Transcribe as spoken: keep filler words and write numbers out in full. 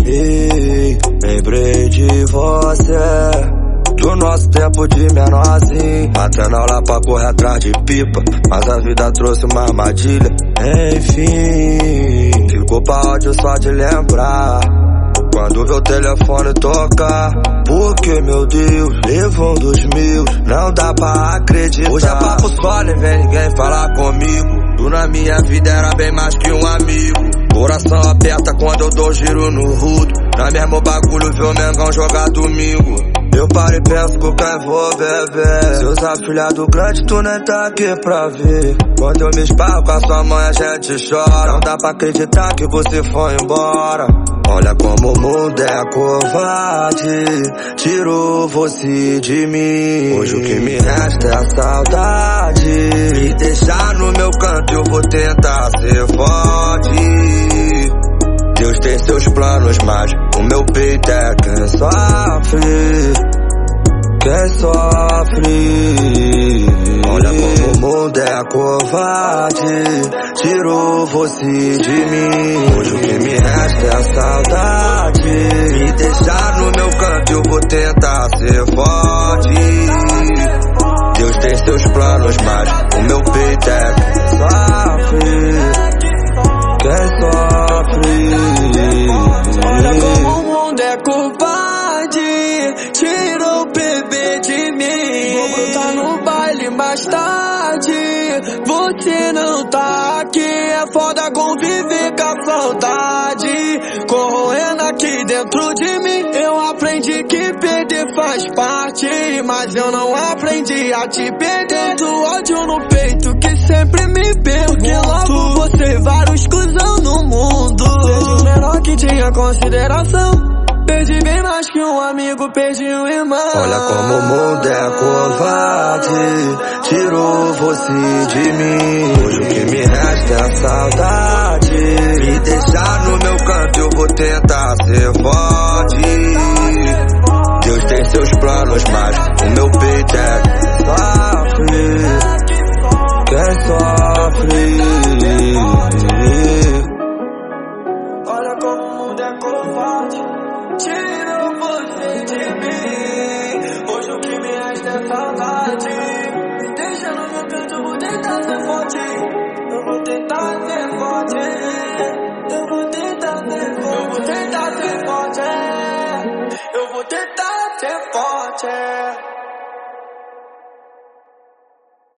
Ei, lembrei de você, do nosso tempo de menorzinho, batendo aula pra correr atrás de pipa, mas a vida trouxe uma armadilha. Enfim, ficou pra ódio só de lembrar, quando meu telefone tocar. Porque, meu Deus, levou um dos mil, não dá pra acreditar. Hoje é papo só, nem vem ninguém falar comigo. Tu na minha vida era bem mais que um amigo. Coração aperta quando eu dou giro no rudo, na mesmo bagulho ver o Mengão jogar domingo. Eu paro e penso com quem vou beber. Seus afilhados grandes, tu nem tá aqui pra ver. Quando eu me esparro com a sua mãe a gente chora. Não dá pra acreditar que você foi embora. Olha como o mundo é covarde, tirou você de mim. Hoje o que me resta é a saudade. Me deixar no meu canto eu vou tentar ser forte. Deus tem seus planos, mas o meu peito é quem sofre, quem sofre. Olha como o mundo é covarde, tirou você de mim. Hoje o que me resta é a saudade. Me deixar no meu canto eu vou tentar ser forte. Deus tem seus planos, mas o meu peito é quem sofre, quem sofre. Olha como o mundo é covarde, tirou o bebê de mim. Vou brotar no baile mais tarde, você não tá aqui. É foda conviver com a saudade corroendo aqui dentro de mim. Eu aprendi que perder faz parte, mas eu não aprendi a te perder. Do ódio no peito que sempre me pergunto. Logo você vários cuzão no mundo. Desde o menor que tinha consideração, perdi bem mais que um amigo, perdi um irmão. Olha como o mundo é covarde, tirou você de mim. Hoje o que me resta é a saudade. Me deixar no meu canto eu vou tentar ser forte. Deus tem seus planos, mas o meu peito é quem sofre, quem sofre. Olha como o mundo é covarde, tirou você de mim. Hoje o que me resta é saudade. Me deixa no meu canto, eu vou tentar ser forte. Eu vou tentar ser forte. Eu vou tentar ser forte. Eu vou tentar ser forte. Eu vou tentar ser forte.